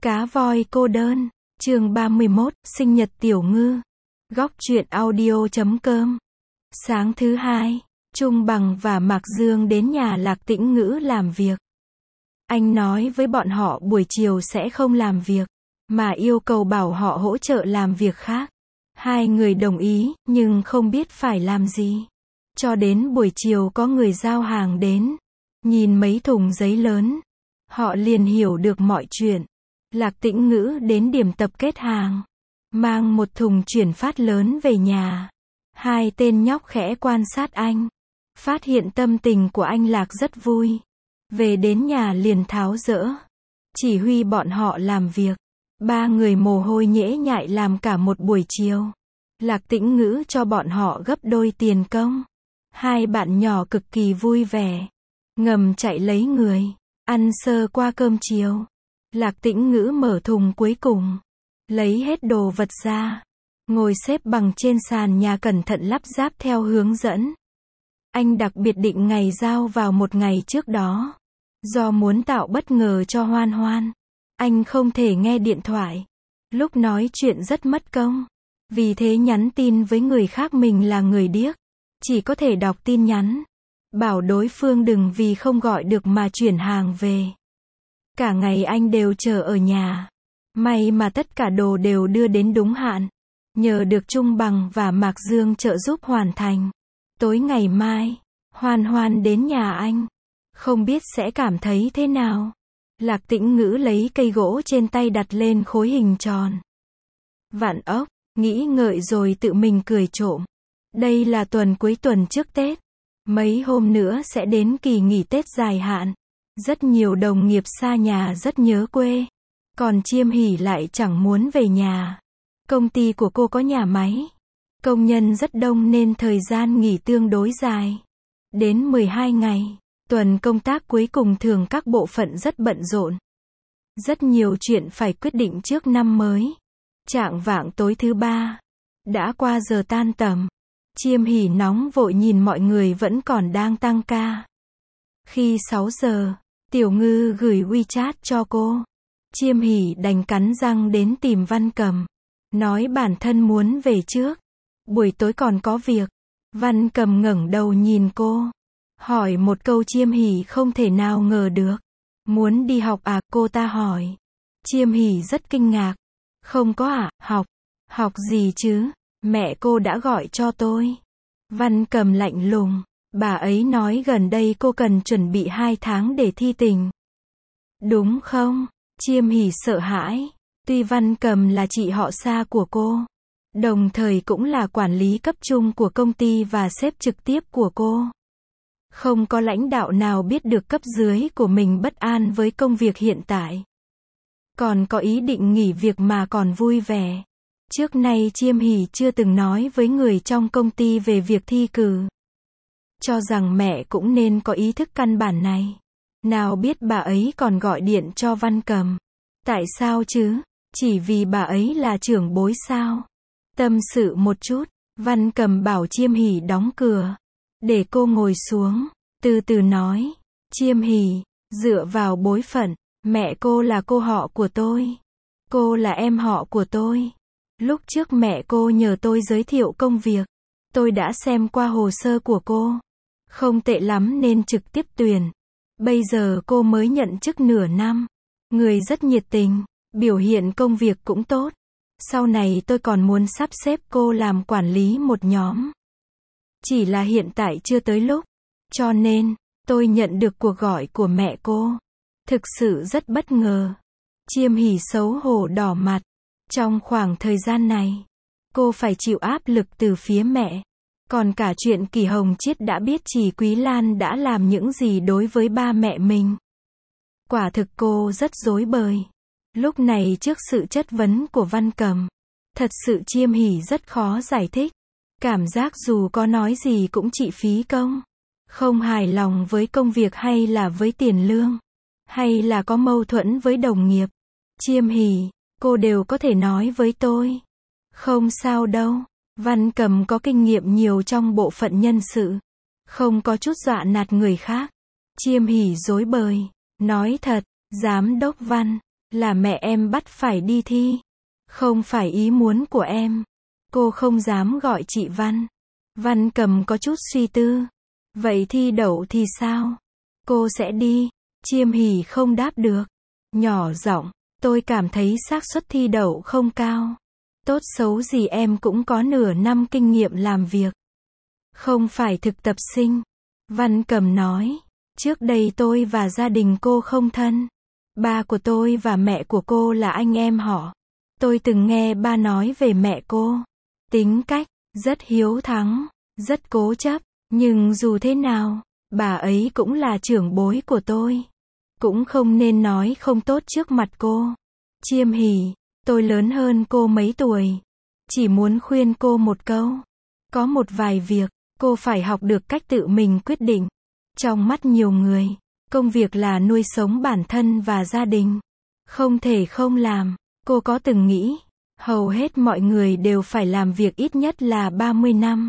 Cá voi cô đơn, chương 31, sinh nhật Tiểu Ngư. Góc truyện audio.com. Sáng thứ hai, Trung Bằng và Mạc Dương đến nhà Lạc Tĩnh Ngữ làm việc. Anh nói với bọn họ buổi chiều sẽ không làm việc, mà yêu cầu bảo họ hỗ trợ làm việc khác. Hai người đồng ý, nhưng không biết phải làm gì. Cho đến buổi chiều có người giao hàng đến. Nhìn mấy thùng giấy lớn, họ liền hiểu được mọi chuyện. Lạc Tĩnh Ngữ đến điểm tập kết hàng, mang một thùng chuyển phát lớn về nhà. Hai tên nhóc khẽ quan sát anh, phát hiện tâm tình của anh Lạc rất vui. Về đến nhà liền tháo dỡ, chỉ huy bọn họ làm việc. Ba người mồ hôi nhễ nhại làm cả một buổi chiều. Lạc Tĩnh Ngữ cho bọn họ gấp đôi tiền công. Hai bạn nhỏ cực kỳ vui vẻ, ngầm chạy lấy người, ăn sơ qua cơm chiều. Lạc Tĩnh Ngữ mở thùng cuối cùng, lấy hết đồ vật ra, ngồi xếp bằng trên sàn nhà cẩn thận lắp ráp theo hướng dẫn. Anh đặc biệt định ngày giao vào một ngày trước đó. Do muốn tạo bất ngờ cho Hoan Hoan, anh không thể nghe điện thoại. Lúc nói chuyện rất mất công. Vì thế nhắn tin với người khác mình là người điếc. Chỉ có thể đọc tin nhắn. Bảo đối phương đừng vì không gọi được mà chuyển hàng về. Cả ngày anh đều chờ ở nhà. May mà tất cả đồ đều đưa đến đúng hạn. Nhờ được Trung Bằng và Mạc Dương trợ giúp hoàn thành. Tối ngày mai, Hoan Hoan đến nhà anh. Không biết sẽ cảm thấy thế nào. Lạc Tĩnh Ngữ lấy cây gỗ trên tay đặt lên khối hình tròn. Vạn ốc, nghĩ ngợi rồi tự mình cười trộm. Đây là tuần cuối tuần trước Tết. Mấy hôm nữa sẽ đến kỳ nghỉ Tết dài hạn. Rất nhiều đồng nghiệp xa nhà rất nhớ quê. Còn Chiêm Hỷ lại chẳng muốn về nhà. Công ty của cô có nhà máy. Công nhân rất đông nên thời gian nghỉ tương đối dài. Đến 12 ngày. Tuần công tác cuối cùng thường các bộ phận rất bận rộn. Rất nhiều chuyện phải quyết định trước năm mới. Chạng vạng tối thứ ba. Đã qua giờ tan tầm. Chiêm Hỷ nóng vội nhìn mọi người vẫn còn đang tăng ca. Khi 6 giờ, Tiểu Ngư gửi WeChat cho cô. Chiêm Hỷ đành cắn răng đến tìm Văn Cầm. Nói bản thân muốn về trước. Buổi tối còn có việc. Văn Cầm ngẩng đầu nhìn cô. Hỏi một câu Chiêm Hỷ không thể nào ngờ được. Muốn đi học à, cô ta hỏi. Chiêm Hỷ rất kinh ngạc. Không có à, học. Học gì chứ? Mẹ cô đã gọi cho tôi. Văn Cầm lạnh lùng. Bà ấy nói gần đây cô cần chuẩn bị 2 tháng để thi tình. Đúng không? Chiêm Hỷ sợ hãi. Tuy Văn Cầm là chị họ xa của cô, đồng thời cũng là quản lý cấp trung của công ty và sếp trực tiếp của cô. Không có lãnh đạo nào biết được cấp dưới của mình bất an với công việc hiện tại. Còn có ý định nghỉ việc mà còn vui vẻ. Trước nay Chiêm Hỷ chưa từng nói với người trong công ty về việc thi cử. Cho rằng mẹ cũng nên có ý thức căn bản này. Nào biết bà ấy còn gọi điện cho Văn Cầm. Tại sao chứ? Chỉ vì bà ấy là trưởng bối sao? Tâm sự một chút, Văn Cầm bảo Chiêm Hỷ đóng cửa. Để cô ngồi xuống, từ từ nói. Chiêm Hỷ, dựa vào bối phận, mẹ cô là cô họ của tôi. Cô là em họ của tôi. Lúc trước mẹ cô nhờ tôi giới thiệu công việc. Tôi đã xem qua hồ sơ của cô. Không tệ lắm nên trực tiếp tuyển. Bây giờ cô mới nhận chức nửa năm. Người rất nhiệt tình, biểu hiện công việc cũng tốt. Sau này tôi còn muốn sắp xếp cô làm quản lý một nhóm. Chỉ là hiện tại chưa tới lúc. Cho nên, tôi nhận được cuộc gọi của mẹ cô. Thực sự rất bất ngờ. Chiêm Hỷ xấu hổ đỏ mặt. Trong khoảng thời gian này, cô phải chịu áp lực từ phía mẹ. Còn cả chuyện Kỳ Hồng Chiết đã biết Chỉ Quý Lan đã làm những gì đối với ba mẹ mình. Quả thực cô rất rối bời. Lúc này trước sự chất vấn của Văn Cầm, thật sự Chiêm Hỷ rất khó giải thích. Cảm giác dù có nói gì cũng chỉ phí công. Không hài lòng với công việc hay là với tiền lương. Hay là có mâu thuẫn với đồng nghiệp. Chiêm Hỷ, cô đều có thể nói với tôi. Không sao đâu. Văn Cầm có kinh nghiệm nhiều trong bộ phận nhân sự. Không có chút dọa nạt người khác. Chiêm Hỷ rối bời. Nói thật, Giám đốc Văn, Là mẹ em bắt phải đi thi. Không phải ý muốn của em. Cô không dám gọi chị Văn. Văn Cầm có chút suy tư. Vậy thi đậu thì sao? Cô sẽ đi. Chiêm Hỷ không đáp được. Nhỏ giọng, tôi cảm thấy xác suất thi đậu không cao. Tốt xấu gì em cũng có nửa năm kinh nghiệm làm việc. Không phải thực tập sinh. Văn Cầm nói. Trước đây tôi và gia đình cô không thân. Ba của tôi và mẹ của cô là anh em họ. Tôi từng nghe ba nói về mẹ cô. Tính cách, rất hiếu thắng, rất cố chấp. Nhưng dù thế nào, bà ấy cũng là trưởng bối của tôi. Cũng không nên nói không tốt trước mặt cô. Chiêm Hỷ, tôi lớn hơn cô mấy tuổi. Chỉ muốn khuyên cô một câu. Có một vài việc, cô phải học được cách tự mình quyết định. Trong mắt nhiều người, công việc là nuôi sống bản thân và gia đình. Không thể không làm. Cô có từng nghĩ, hầu hết mọi người đều phải làm việc ít nhất là 30 năm.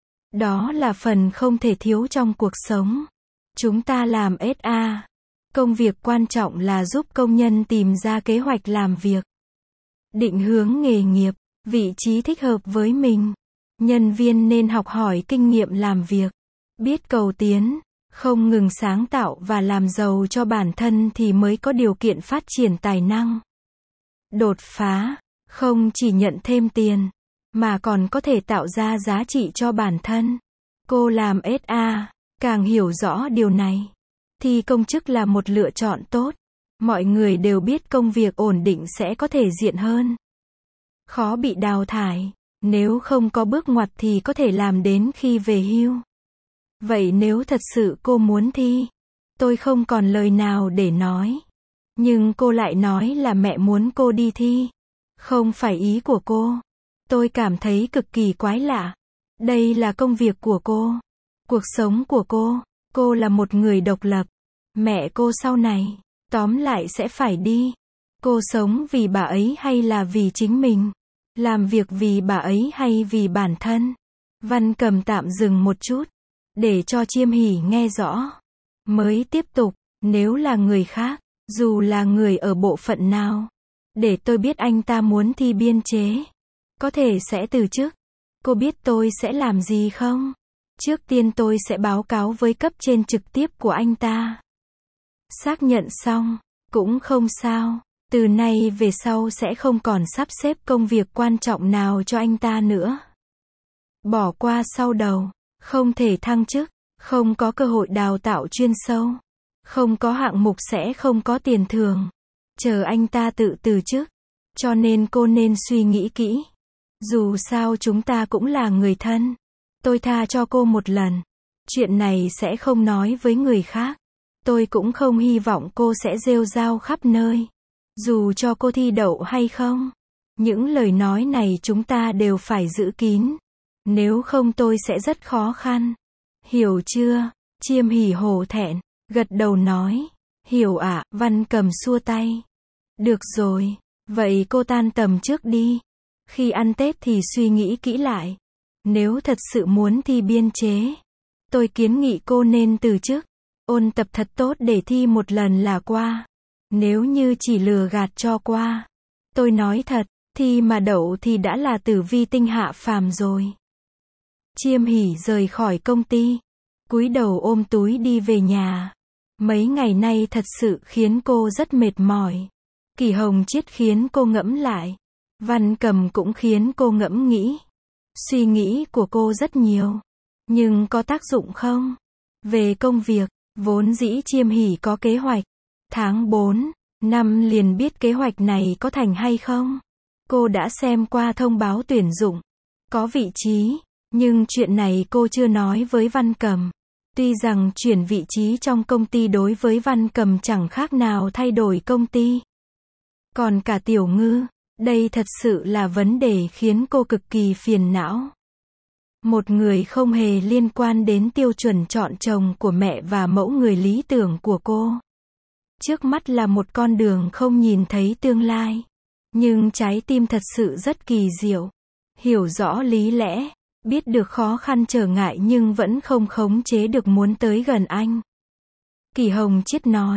Đó là phần không thể thiếu trong cuộc sống. Chúng ta làm SA. Công việc quan trọng là giúp công nhân tìm ra kế hoạch làm việc. Định hướng nghề nghiệp, vị trí thích hợp với mình. Nhân viên nên học hỏi kinh nghiệm làm việc. Biết cầu tiến, không ngừng sáng tạo và làm giàu cho bản thân thì mới có điều kiện phát triển tài năng. Đột phá, không chỉ nhận thêm tiền, mà còn có thể tạo ra giá trị cho bản thân. Cô làm SA, càng hiểu rõ điều này. Thì công chức là một lựa chọn tốt. Mọi người đều biết công việc ổn định sẽ có thể diện hơn. Khó bị đào thải. Nếu không có bước ngoặt thì có thể làm đến khi về hưu. Vậy nếu thật sự cô muốn thi, tôi không còn lời nào để nói. Nhưng cô lại nói là mẹ muốn cô đi thi. Không phải ý của cô. Tôi cảm thấy cực kỳ quái lạ. Đây là công việc của cô. Cuộc sống của cô. Cô là một người độc lập. Mẹ cô sau này, tóm lại sẽ phải đi. Cô sống vì bà ấy hay là vì chính mình? Làm việc vì bà ấy hay vì bản thân? Văn Cầm tạm dừng một chút, để cho Chiêm Hỷ nghe rõ. Mới tiếp tục, nếu là người khác, dù là người ở bộ phận nào, để tôi biết anh ta muốn thi biên chế, có thể sẽ từ chức. Cô biết tôi sẽ làm gì không? Trước tiên tôi sẽ báo cáo với cấp trên trực tiếp của anh ta. Xác nhận xong, cũng không sao. Từ nay về sau sẽ không còn sắp xếp công việc quan trọng nào cho anh ta nữa. Bỏ qua sau đầu, không thể thăng chức, không có cơ hội đào tạo chuyên sâu, không có hạng mục sẽ không có tiền thưởng. Chờ anh ta tự từ chức. Cho nên cô nên suy nghĩ kỹ. Dù sao chúng ta cũng là người thân. Tôi tha cho cô một lần. Chuyện này sẽ không nói với người khác. Tôi cũng không hy vọng cô sẽ rêu rao khắp nơi. Dù cho cô thi đậu hay không. Những lời nói này chúng ta đều phải giữ kín. Nếu không tôi sẽ rất khó khăn. Hiểu chưa? Chiêm Hỷ hổ thẹn, gật đầu nói. Hiểu ạ. Văn Cầm xua tay. Được rồi. Vậy cô tan tầm trước đi. Khi ăn Tết thì suy nghĩ kỹ lại. Nếu thật sự muốn thi biên chế, tôi kiến nghị cô nên từ chức. Ôn tập thật tốt để thi một lần là qua. Nếu như chỉ lừa gạt cho qua, tôi nói thật, thi mà đậu thì đã là tử vi tinh hạ phàm rồi. Chiêm Hỷ rời khỏi công ty, cúi đầu ôm túi đi về nhà. Mấy ngày nay thật sự khiến cô rất mệt mỏi. Kỳ Hồng Chiết khiến cô ngẫm lại. Văn Cầm cũng khiến cô ngẫm nghĩ. Suy nghĩ của cô rất nhiều. Nhưng có tác dụng không? Về công việc, vốn dĩ Chiêm Hỷ có kế hoạch. Tháng 4 năm liền biết kế hoạch này có thành hay không. Cô đã xem qua thông báo tuyển dụng. Có vị trí. Nhưng chuyện này cô chưa nói với Văn Cầm. Tuy rằng chuyển vị trí trong công ty đối với Văn Cầm chẳng khác nào thay đổi công ty. Còn cả Tiểu Ngư, đây thật sự là vấn đề khiến cô cực kỳ phiền não. Một người không hề liên quan đến tiêu chuẩn chọn chồng của mẹ và mẫu người lý tưởng của cô. Trước mắt là một con đường không nhìn thấy tương lai. Nhưng trái tim thật sự rất kỳ diệu. Hiểu rõ lý lẽ, biết được khó khăn trở ngại nhưng vẫn không khống chế được muốn tới gần anh. Kỳ Hồng Chiết nói,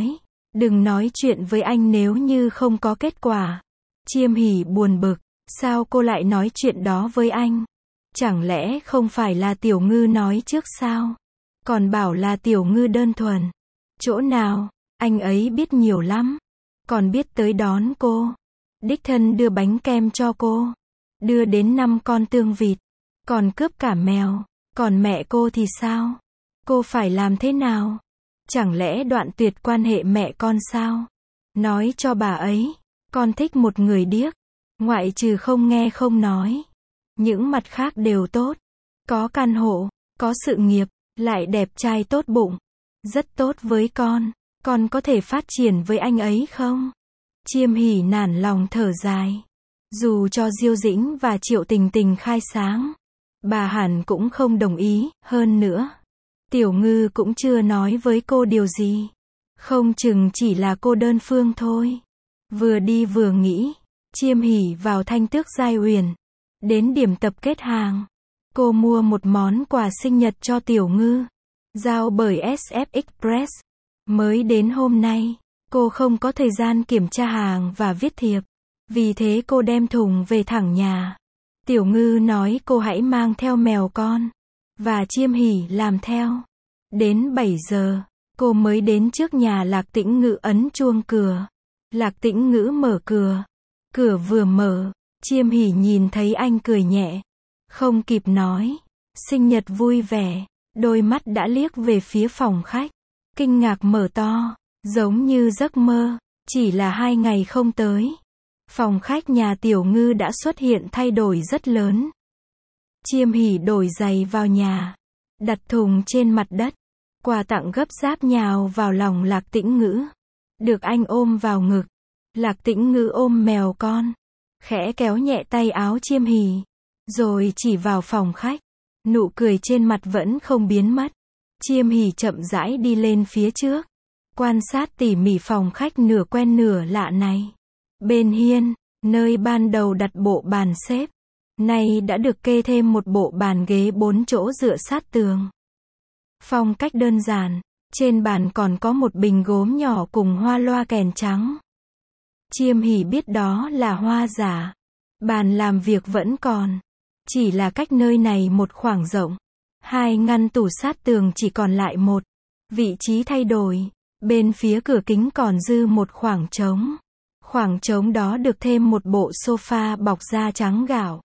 Đừng nói chuyện với anh nếu như không có kết quả. Chiêm Hỷ buồn bực, sao cô lại nói chuyện đó với anh? Chẳng lẽ không phải là Tiểu Ngư nói trước sao? Còn bảo là Tiểu Ngư đơn thuần. Chỗ nào, anh ấy biết nhiều lắm. Còn biết tới đón cô. Đích thân đưa bánh kem cho cô. Đưa đến 5 con tương vịt. Còn cướp cả mèo. Còn mẹ cô thì sao? Cô phải làm thế nào? Chẳng lẽ đoạn tuyệt quan hệ mẹ con sao? Nói cho bà ấy, con thích một người điếc. Ngoại trừ không nghe không nói. Những mặt khác đều tốt. Có căn hộ, có sự nghiệp, lại đẹp trai tốt bụng. Rất tốt với con có thể phát triển với anh ấy không? Chiêm Hỷ nản lòng thở dài. Dù cho Diêu Dĩnh và Triệu Tình Tình khai sáng, bà hẳn cũng không đồng ý, hơn nữa. Tiểu Ngư cũng chưa nói với cô điều gì. Không chừng chỉ là cô đơn phương thôi. Vừa đi vừa nghĩ, Chiêm Hỷ vào Thanh Tước Giai Uyển. Đến điểm tập kết hàng. Cô mua một món quà sinh nhật cho Tiểu Ngư. Giao bởi SF Express. Mới đến hôm nay, cô không có thời gian kiểm tra hàng và viết thiệp. Vì thế cô đem thùng về thẳng nhà. Tiểu Ngư nói cô hãy mang theo mèo con. Và Chiêm Hỷ làm theo. Đến 7 giờ, cô mới đến trước nhà Lạc Tĩnh Ngữ ấn chuông cửa. Lạc Tĩnh Ngữ mở cửa. Cửa vừa mở, Chiêm Hỷ nhìn thấy anh cười nhẹ. Không kịp nói. Sinh nhật vui vẻ. Đôi mắt đã liếc về phía phòng khách. Kinh ngạc mở to. Giống như giấc mơ. Chỉ là 2 ngày không tới. Phòng khách nhà Tiểu Ngư đã xuất hiện thay đổi rất lớn. Chiêm Hỷ đổi giày vào nhà. Đặt thùng trên mặt đất. Quà tặng gấp gáp nhào vào lòng Lạc Tĩnh Ngữ. Được anh ôm vào ngực. Lạc Tĩnh Ngữ ôm mèo con. Khẽ kéo nhẹ tay áo Chiêm Hỷ. Rồi chỉ vào phòng khách. Nụ cười trên mặt vẫn không biến mất. Chiêm Hỷ chậm rãi đi lên phía trước. Quan sát tỉ mỉ phòng khách nửa quen nửa lạ này. Bên hiên, nơi ban đầu đặt bộ bàn xếp. Nay đã được kê thêm một bộ bàn ghế 4 chỗ dựa sát tường. Phong cách đơn giản. Trên bàn còn có một bình gốm nhỏ cùng hoa loa kèn trắng. Chiêm Hỷ biết đó là hoa giả. Bàn làm việc vẫn còn. Chỉ là cách nơi này một khoảng rộng. 2 ngăn tủ sát tường chỉ còn lại một. Vị trí thay đổi. Bên phía cửa kính còn dư một khoảng trống. Khoảng trống đó được thêm một bộ sofa bọc da trắng gạo.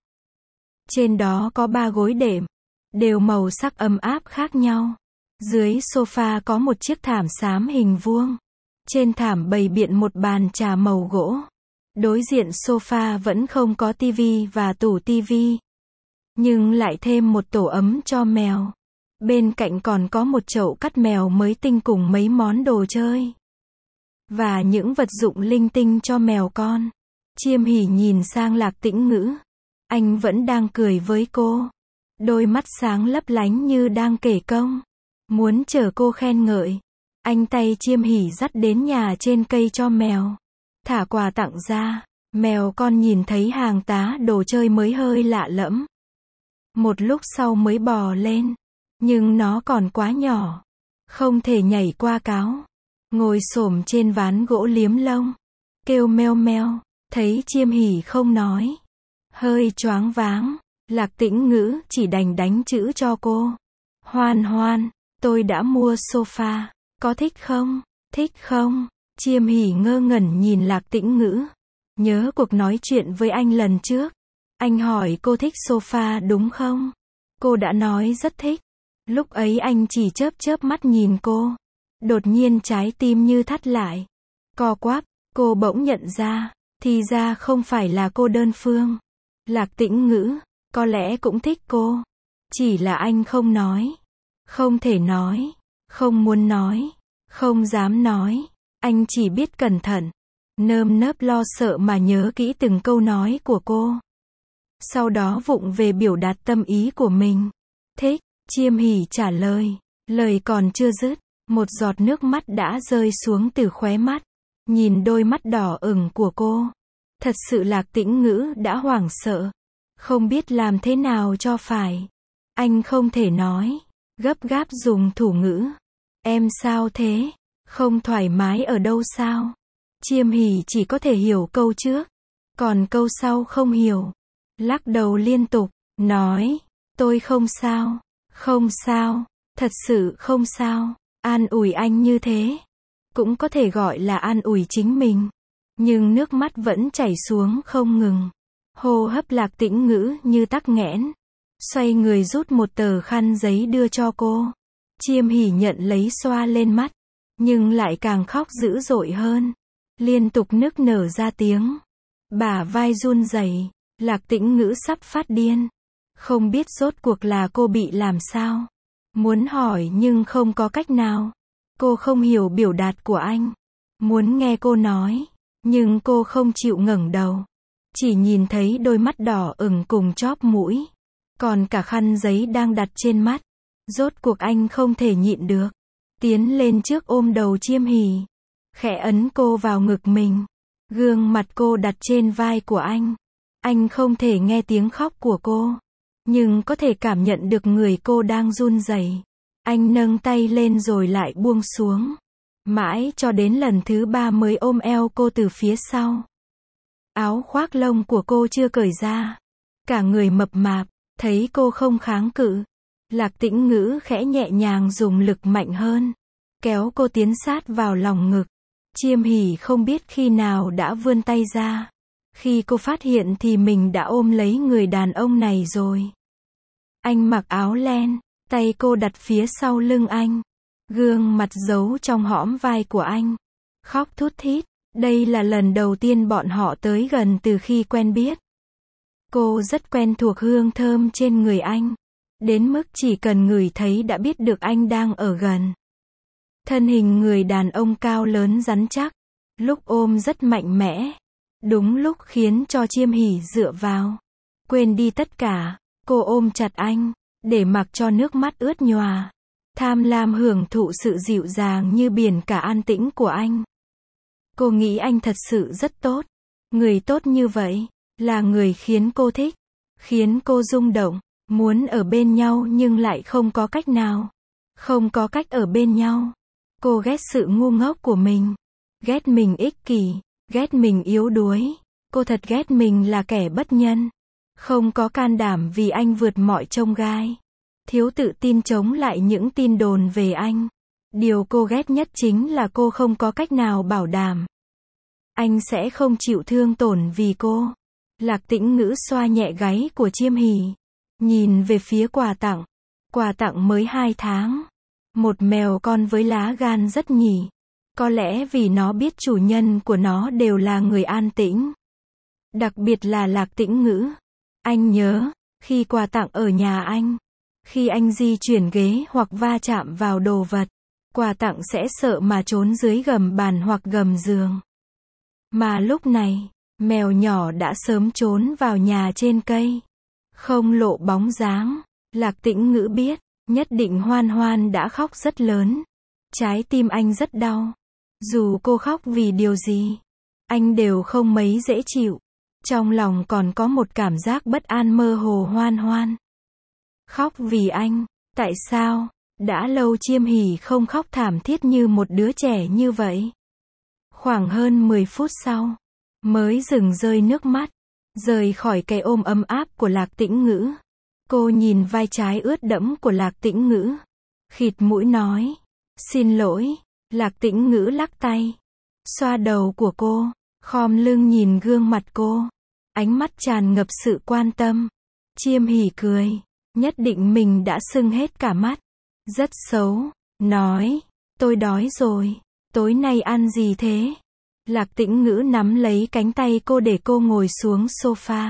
Trên đó có 3 gối đệm. Đều màu sắc ấm áp khác nhau. Dưới sofa có một chiếc thảm xám hình vuông. Trên thảm bày biện một bàn trà màu gỗ. Đối diện sofa vẫn không có tivi và tủ tivi. Nhưng lại thêm một tổ ấm cho mèo. Bên cạnh còn có một chậu cắt mèo mới tinh cùng mấy món đồ chơi. Và những vật dụng linh tinh cho mèo con. Chiêm Hỷ nhìn sang Lạc Tĩnh Ngữ. Anh vẫn đang cười với cô. Đôi mắt sáng lấp lánh như đang kể công. Muốn chờ cô khen ngợi. Anh tay Chiêm Hỷ dắt đến nhà trên cây cho mèo. Thả quà tặng ra. Mèo con nhìn thấy hàng tá đồ chơi mới hơi lạ lẫm. Một lúc sau mới bò lên. Nhưng nó còn quá nhỏ. Không thể nhảy qua cáo. Ngồi xổm trên ván gỗ liếm lông. Kêu meo meo. Thấy Chiêm Hỷ không nói. Hơi choáng váng. Lạc Tĩnh Ngữ chỉ đành đánh chữ cho cô. Hoan hoan. Tôi đã mua sofa. Có thích không? Thích không? Chiêm Hỷ ngơ ngẩn nhìn Lạc Tĩnh Ngữ. Nhớ cuộc nói chuyện với anh lần trước. Anh hỏi cô thích sofa đúng không? Cô đã nói rất thích. Lúc ấy anh chỉ chớp chớp mắt nhìn cô. Đột nhiên trái tim như thắt lại. Co quắp, cô bỗng nhận ra. Thì ra không phải là cô đơn phương. Lạc Tĩnh Ngữ, có lẽ cũng thích cô. Chỉ là anh không nói. Không thể nói. Không muốn nói. Không dám nói. Anh chỉ biết cẩn thận. Nơm nớp lo sợ mà nhớ kỹ từng câu nói của cô. Sau đó vụng về biểu đạt tâm ý của mình. Thích, Chiêm Hỷ trả lời. Lời còn chưa dứt. Một giọt nước mắt đã rơi xuống từ khóe mắt. Nhìn đôi mắt đỏ ửng của cô. Thật sự Lạc Tĩnh Ngữ đã hoảng sợ. Không biết làm thế nào cho phải. Anh không thể nói. Gấp gáp dùng thủ ngữ. Em sao thế? Không thoải mái ở đâu sao? Chiêm hỉ chỉ có thể hiểu câu trước, còn câu sau không hiểu. Lắc đầu liên tục, nói, tôi không sao, không sao, thật sự không sao. An ủi anh như thế, cũng có thể gọi là an ủi chính mình. Nhưng nước mắt vẫn chảy xuống không ngừng. Hô hấp Lạc Tĩnh Ngữ như tắc nghẽn. Xoay người rút một tờ khăn giấy đưa cho cô. Chiêm hỉ nhận lấy xoa lên mắt, nhưng lại càng khóc dữ dội hơn. Liên tục nức nở ra tiếng. Bả vai run rẩy, Lạc Tĩnh Ngữ sắp phát điên. Không biết rốt cuộc là cô bị làm sao. Muốn hỏi nhưng không có cách nào. Cô không hiểu biểu đạt của anh. Muốn nghe cô nói, nhưng cô không chịu ngẩng đầu. Chỉ nhìn thấy đôi mắt đỏ ửng cùng chóp mũi. Còn cả khăn giấy đang đặt trên mắt. Rốt cuộc anh không thể nhịn được. Tiến lên trước ôm đầu Chiêm hỉ. Khẽ ấn cô vào ngực mình. Gương mặt cô đặt trên vai của anh. Anh không thể nghe tiếng khóc của cô, nhưng có thể cảm nhận được người cô đang run rẩy. Anh nâng tay lên rồi lại buông xuống. Mãi cho đến lần thứ 3 mới ôm eo cô từ phía sau. Áo khoác lông của cô chưa cởi ra. Cả người mập mạp, thấy cô không kháng cự. Lạc Tĩnh Ngữ khẽ nhẹ nhàng dùng lực mạnh hơn. Kéo cô tiến sát vào lòng ngực. Chiêm hỉ không biết khi nào đã vươn tay ra. Khi cô phát hiện thì mình đã ôm lấy người đàn ông này rồi. Anh mặc áo len, tay cô đặt phía sau lưng anh. Gương mặt giấu trong hõm vai của anh. Khóc thút thít. Đây là lần đầu tiên bọn họ tới gần từ khi quen biết. Cô rất quen thuộc hương thơm trên người anh. Đến mức chỉ cần ngửi thấy đã biết được anh đang ở gần. Thân hình người đàn ông cao lớn rắn chắc. Lúc ôm rất mạnh mẽ. Đúng lúc khiến cho Chiêm hỉ dựa vào. Quên đi tất cả, cô ôm chặt anh, để mặc cho nước mắt ướt nhòa. Tham lam hưởng thụ sự dịu dàng như biển cả an tĩnh của anh. Cô nghĩ anh thật sự rất tốt. Người tốt như vậy, là người khiến cô thích, khiến cô rung động, muốn ở bên nhau nhưng lại không có cách nào. Không có cách ở bên nhau. Cô ghét sự ngu ngốc của mình. Ghét mình ích kỷ. Ghét mình yếu đuối. Cô thật ghét mình là kẻ bất nhân. Không có can đảm vì anh vượt mọi chông gai. Thiếu tự tin chống lại những tin đồn về anh. Điều cô ghét nhất chính là cô không có cách nào bảo đảm anh sẽ không chịu thương tổn vì cô. Lạc Tĩnh Ngữ xoa nhẹ gáy của Chiêm hỉ. Nhìn về phía quà tặng. Quà tặng mới 2 tháng. Một mèo con với lá gan rất nhỉ. Có lẽ vì nó biết chủ nhân của nó đều là người an tĩnh. Đặc biệt là Lạc Tĩnh Ngữ. Anh nhớ, khi quà tặng ở nhà anh, khi anh di chuyển ghế hoặc va chạm vào đồ vật, quà tặng sẽ sợ mà trốn dưới gầm bàn hoặc gầm giường. Mà lúc này, mèo nhỏ đã sớm trốn vào nhà trên cây. Không lộ bóng dáng. Lạc Tĩnh Ngữ biết, nhất định Hoan Hoan đã khóc rất lớn. Trái tim anh rất đau. Dù cô khóc vì điều gì, anh đều không mấy dễ chịu. Trong lòng còn có một cảm giác bất an mơ hồ. Hoan Hoan khóc vì anh. Tại sao? Đã lâu Chiêm hỉ không khóc thảm thiết như một đứa trẻ như vậy. Khoảng hơn 10 phút sau, mới dừng rơi nước mắt, rời khỏi cái ôm ấm áp của Lạc Tĩnh Ngữ. Cô nhìn vai trái ướt đẫm của Lạc Tĩnh Ngữ. Khịt mũi nói, xin lỗi. Lạc Tĩnh Ngữ lắc tay, xoa đầu của cô, khom lưng nhìn gương mặt cô. Ánh mắt tràn ngập sự quan tâm. Chiêm hỉ cười, nhất định mình đã sưng hết cả mắt. Rất xấu, nói, tôi đói rồi, tối nay ăn gì thế? Lạc Tĩnh Ngữ nắm lấy cánh tay cô để cô ngồi xuống sofa.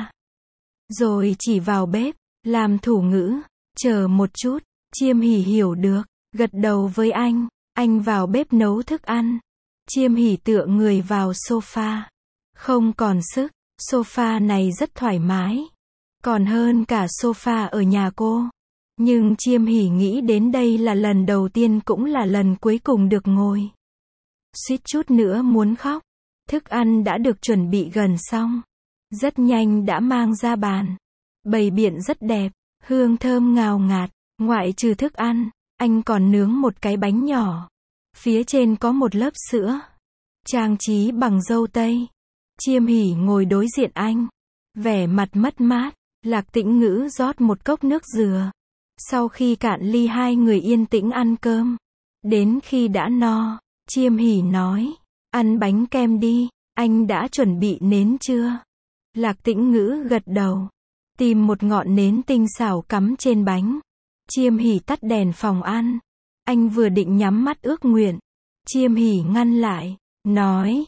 Rồi chỉ vào bếp, làm thủ ngữ, chờ một chút. Chiêm hỉ hiểu được, gật đầu với anh vào bếp nấu thức ăn. Chiêm hỉ tựa người vào sofa. Không còn sức, sofa này rất thoải mái. Còn hơn cả sofa ở nhà cô. Nhưng Chiêm hỉ nghĩ đến đây là lần đầu tiên cũng là lần cuối cùng được ngồi. Suýt chút nữa muốn khóc. Thức ăn đã được chuẩn bị gần xong. Rất nhanh đã mang ra bàn. Bày biện rất đẹp, hương thơm ngào ngạt. Ngoại trừ thức ăn, anh còn nướng một cái bánh nhỏ. Phía trên có một lớp sữa, trang trí bằng dâu tây. Chiêm Hỉ ngồi đối diện anh, vẻ mặt mất mát. Lạc Tĩnh Ngữ rót một cốc nước dừa. Sau khi cạn ly hai người yên tĩnh ăn cơm. Đến khi đã no, Chiêm Hỉ nói, ăn bánh kem đi, anh đã chuẩn bị nến chưa? Lạc Tĩnh Ngữ gật đầu, tìm một ngọn nến tinh xảo cắm trên bánh. Chiêm Hỉ tắt đèn phòng ăn. Anh vừa định nhắm mắt ước nguyện, Chiêm Hỉ ngăn lại, nói,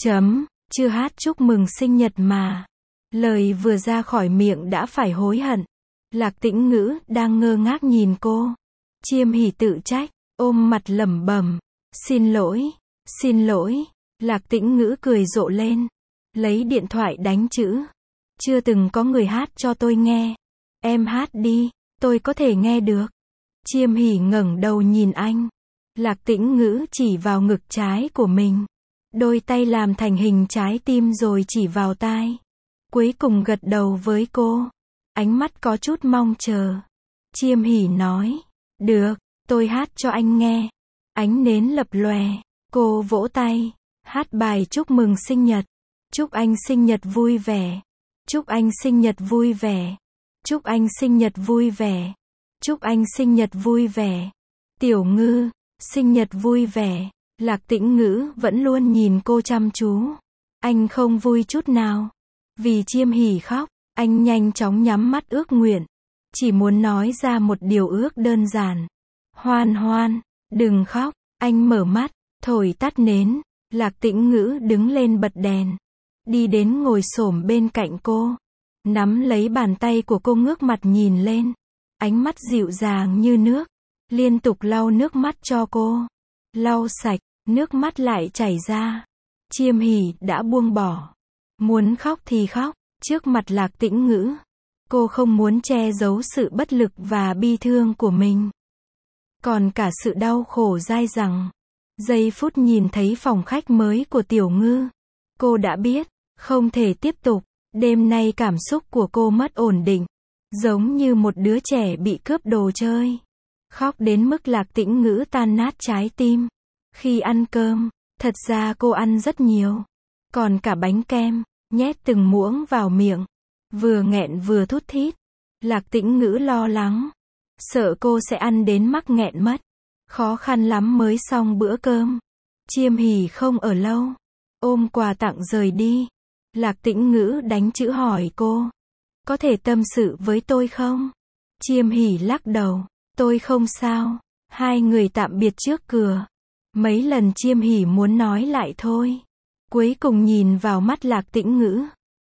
chưa hát chúc mừng sinh nhật mà. Lời vừa ra khỏi miệng đã phải hối hận. Lạc Tĩnh Ngữ đang ngơ ngác nhìn cô. Chiêm Hỉ tự trách, ôm mặt lẩm bẩm, xin lỗi. Lạc Tĩnh Ngữ cười rộ lên, lấy điện thoại đánh chữ. Chưa từng có người hát cho tôi nghe. Em hát đi, tôi có thể nghe được. Chiêm Hỉ ngẩng đầu nhìn anh. Lạc Tĩnh Ngữ chỉ vào ngực trái của mình. Đôi tay làm thành hình trái tim rồi chỉ vào tai. Cuối cùng gật đầu với cô. Ánh mắt có chút mong chờ. Chiêm Hỉ nói, được, tôi hát cho anh nghe. Ánh nến lập lòe. Cô vỗ tay, hát bài chúc mừng sinh nhật. Chúc anh sinh nhật vui vẻ. Chúc anh sinh nhật vui vẻ. Chúc anh sinh nhật vui vẻ. Chúc anh sinh nhật vui vẻ. Tiểu Ngư, sinh nhật vui vẻ. Lạc Tĩnh Ngữ vẫn luôn nhìn cô chăm chú. Anh không vui chút nào. Vì Chiêm Hỉ khóc, anh nhanh chóng nhắm mắt ước nguyện. Chỉ muốn nói ra một điều ước đơn giản. Hoan Hoan, đừng khóc. Anh mở mắt, thổi tắt nến. Lạc Tĩnh Ngữ đứng lên bật đèn. Đi đến ngồi xổm bên cạnh cô. Nắm lấy bàn tay của cô ngước mặt nhìn lên. Ánh mắt dịu dàng như nước. Liên tục lau nước mắt cho cô. Lau sạch, nước mắt lại chảy ra. Chiêm Hỉ đã buông bỏ. Muốn khóc thì khóc, trước mặt Lạc Tĩnh Ngữ. Cô không muốn che giấu sự bất lực và bi thương của mình. Còn cả sự đau khổ dai dẳng. Giây phút nhìn thấy phòng khách mới của Tiểu Ngư. Cô đã biết, không thể tiếp tục. Đêm nay cảm xúc của cô mất ổn định. Giống như một đứa trẻ bị cướp đồ chơi. Khóc đến mức Lạc Tĩnh Ngữ tan nát trái tim. Khi ăn cơm, thật ra cô ăn rất nhiều. Còn cả bánh kem, nhét từng muỗng vào miệng. Vừa nghẹn vừa thút thít. Lạc Tĩnh Ngữ lo lắng. Sợ cô sẽ ăn đến mắc nghẹn mất. Khó khăn lắm mới xong bữa cơm. Chiêm Hỉ không ở lâu. Ôm quà tặng rời đi. Lạc Tĩnh Ngữ đánh chữ hỏi cô. Có thể tâm sự với tôi không? Chiêm Hỉ lắc đầu. Tôi không sao. Hai người tạm biệt trước cửa. Mấy lần Chiêm Hỉ muốn nói lại thôi. Cuối cùng nhìn vào mắt Lạc Tĩnh Ngữ.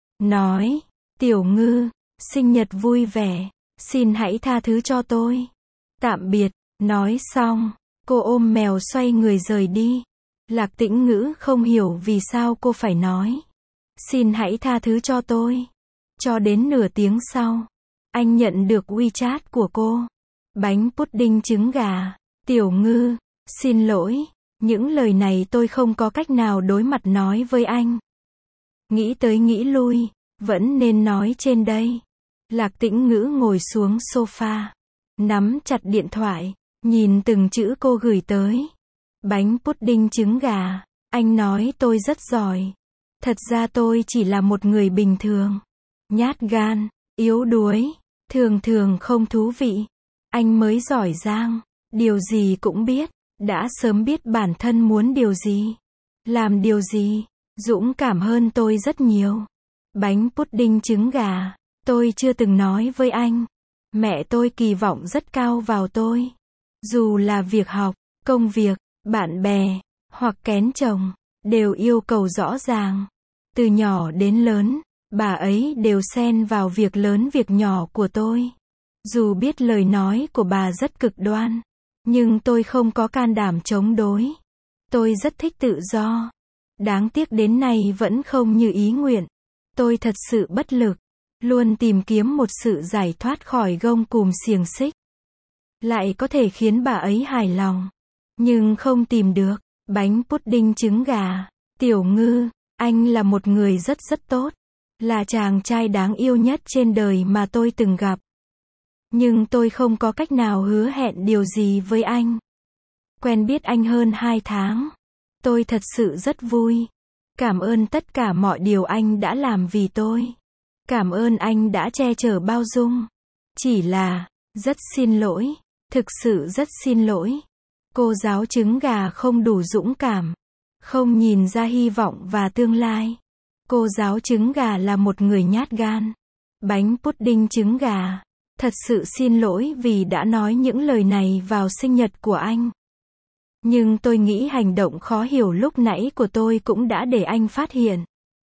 Nói, Tiểu Ngư, sinh nhật vui vẻ. Xin hãy tha thứ cho tôi. Tạm biệt. Nói xong, cô ôm mèo xoay người rời đi. Lạc Tĩnh Ngữ không hiểu vì sao cô phải nói. Xin hãy tha thứ cho tôi. Cho đến nửa tiếng sau, anh nhận được WeChat của cô. Bánh pudding trứng gà. Tiểu Ngư, xin lỗi. Những lời này tôi không có cách nào đối mặt nói với anh. Nghĩ tới nghĩ lui, vẫn nên nói trên đây. Lạc Tĩnh Ngữ ngồi xuống sofa, nắm chặt điện thoại, nhìn từng chữ cô gửi tới. Bánh pudding trứng gà, anh nói tôi rất giỏi. Thật ra tôi chỉ là một người bình thường. Nhát gan, yếu đuối, thường thường không thú vị. Anh mới giỏi giang, điều gì cũng biết. Đã sớm biết bản thân muốn điều gì, làm điều gì, dũng cảm hơn tôi rất nhiều. Bánh pudding trứng gà, tôi chưa từng nói với anh. Mẹ tôi kỳ vọng rất cao vào tôi. Dù là việc học, công việc, bạn bè, hoặc kén chồng, đều yêu cầu rõ ràng. Từ nhỏ đến lớn, bà ấy đều xen vào việc lớn việc nhỏ của tôi. Dù biết lời nói của bà rất cực đoan. Nhưng tôi không có can đảm chống đối. Tôi rất thích tự do. Đáng tiếc đến nay vẫn không như ý nguyện. Tôi thật sự bất lực. Luôn tìm kiếm một sự giải thoát khỏi gông cùm xiềng xích. Lại có thể khiến bà ấy hài lòng. Nhưng không tìm được. Bánh pudding trứng gà. Tiểu Ngư, anh là một người rất tốt. Là chàng trai đáng yêu nhất trên đời mà tôi từng gặp. Nhưng tôi không có cách nào hứa hẹn điều gì với anh. Quen biết anh hơn 2 tháng. Tôi thật sự rất vui. Cảm ơn tất cả mọi điều anh đã làm vì tôi. Cảm ơn anh đã che chở bao dung. Chỉ là, rất xin lỗi. Thực sự rất xin lỗi. Cô giáo trứng gà không đủ dũng cảm. Không nhìn ra hy vọng và tương lai. Cô giáo trứng gà là một người nhát gan. Bánh pudding trứng gà. Thật sự xin lỗi vì đã nói những lời này vào sinh nhật của anh. Nhưng tôi nghĩ hành động khó hiểu lúc nãy của tôi cũng đã để anh phát hiện.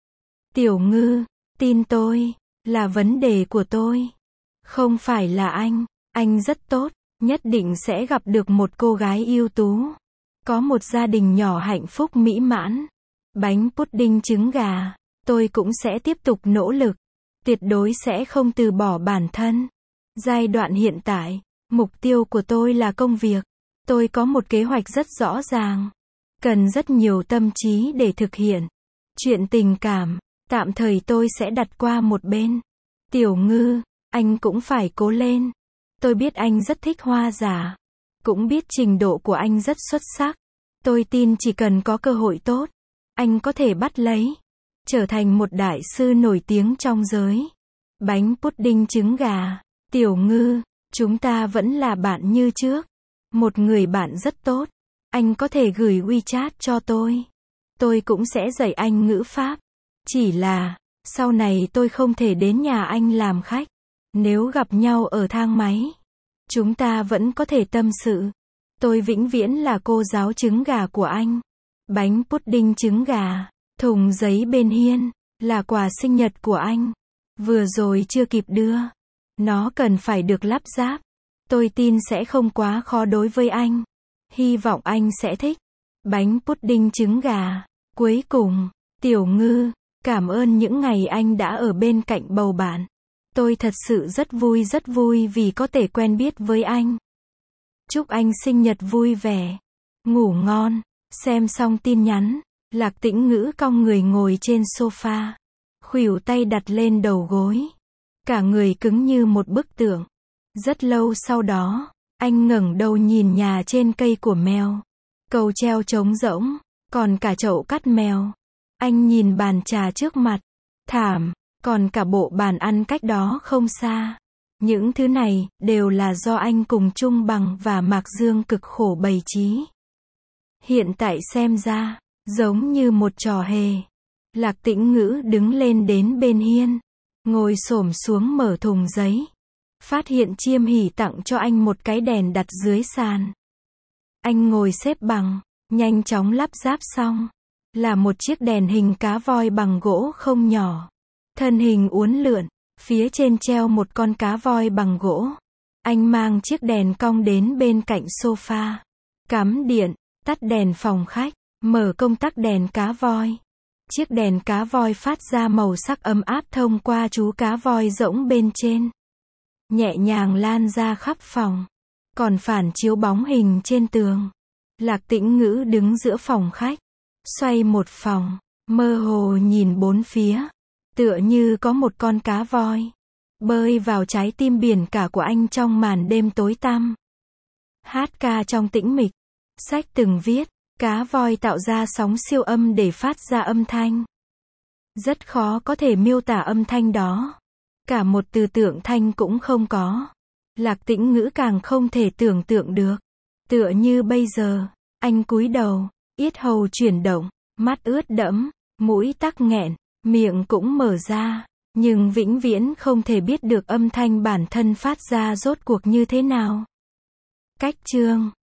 Tiểu Ngư, tin tôi, là vấn đề của tôi. Không phải là anh rất tốt, nhất định sẽ gặp được một cô gái ưu tú. Có một gia đình nhỏ hạnh phúc mỹ mãn. Bánh pudding trứng gà, tôi cũng sẽ tiếp tục nỗ lực. Tuyệt đối sẽ không từ bỏ bản thân. Giai đoạn hiện tại, mục tiêu của tôi là công việc. Tôi có một kế hoạch rất rõ ràng. Cần rất nhiều tâm trí để thực hiện. Chuyện tình cảm, tạm thời tôi sẽ đặt qua một bên. Tiểu Ngư, anh cũng phải cố lên. Tôi biết anh rất thích hoa giả. Cũng biết trình độ của anh rất xuất sắc. Tôi tin chỉ cần có cơ hội tốt, anh có thể bắt lấy. Trở thành một đại sư nổi tiếng trong giới. Bánh pudding trứng gà. Tiểu Ngư, chúng ta vẫn là bạn như trước. Một người bạn rất tốt. Anh có thể gửi WeChat cho tôi. Tôi cũng sẽ dạy anh ngữ pháp. Chỉ là, sau này tôi không thể đến nhà anh làm khách. Nếu gặp nhau ở thang máy, chúng ta vẫn có thể tâm sự. Tôi vĩnh viễn là cô giáo trứng gà của anh. Bánh pudding trứng gà, thùng giấy bên hiên, là quà sinh nhật của anh. Vừa rồi chưa kịp đưa. Nó cần phải được lắp ráp. Tôi tin sẽ không quá khó đối với anh. Hy vọng anh sẽ thích. Bánh pudding trứng gà. Cuối cùng, Tiểu Ngư, cảm ơn những ngày anh đã ở bên cạnh bầu bạn. Tôi thật sự rất vui vì có thể quen biết với anh. Chúc anh sinh nhật vui vẻ. Ngủ ngon. Xem xong tin nhắn, Lạc Tĩnh Ngữ cong người ngồi trên sofa. Khuỷu tay đặt lên đầu gối. Cả người cứng như một bức tượng. Rất lâu sau đó, anh ngẩng đầu nhìn nhà trên cây của mèo. Cầu treo trống rỗng, còn cả chậu cắt mèo. Anh nhìn bàn trà trước mặt, thảm, còn cả bộ bàn ăn cách đó không xa. Những thứ này, đều là do anh cùng Trung Bằng và Mạc Dương cực khổ bày trí. Hiện tại xem ra, giống như một trò hề. Lạc Tĩnh Ngữ đứng lên đến bên hiên, ngồi xổm xuống mở thùng giấy. Phát hiện Chiêm Hỉ tặng cho anh một cái đèn đặt dưới sàn. Anh ngồi xếp bằng, nhanh chóng lắp ráp xong. Là một chiếc đèn hình cá voi bằng gỗ không nhỏ. Thân hình uốn lượn, phía trên treo một con cá voi bằng gỗ. Anh mang chiếc đèn cong đến bên cạnh sofa. Cắm điện, tắt đèn phòng khách, mở công tắc đèn cá voi. Chiếc đèn cá voi phát ra màu sắc ấm áp thông qua chú cá voi rỗng bên trên. Nhẹ nhàng lan ra khắp phòng. Còn phản chiếu bóng hình trên tường. Lạc Tĩnh Ngữ đứng giữa phòng khách. Xoay một vòng, mơ hồ nhìn bốn phía. Tựa như có một con cá voi bơi vào trái tim biển cả của anh trong màn đêm tối tăm. Hát ca trong tĩnh mịch. Sách từng viết, cá voi tạo ra sóng siêu âm để phát ra âm thanh. Rất khó có thể miêu tả âm thanh đó. Cả một từ tượng thanh cũng không có. Lạc Tĩnh Ngữ càng không thể tưởng tượng được. Tựa như bây giờ, anh cúi đầu, yết hầu chuyển động, mắt ướt đẫm, mũi tắc nghẹn, miệng cũng mở ra, nhưng vĩnh viễn không thể biết được âm thanh bản thân phát ra rốt cuộc như thế nào. Cách chương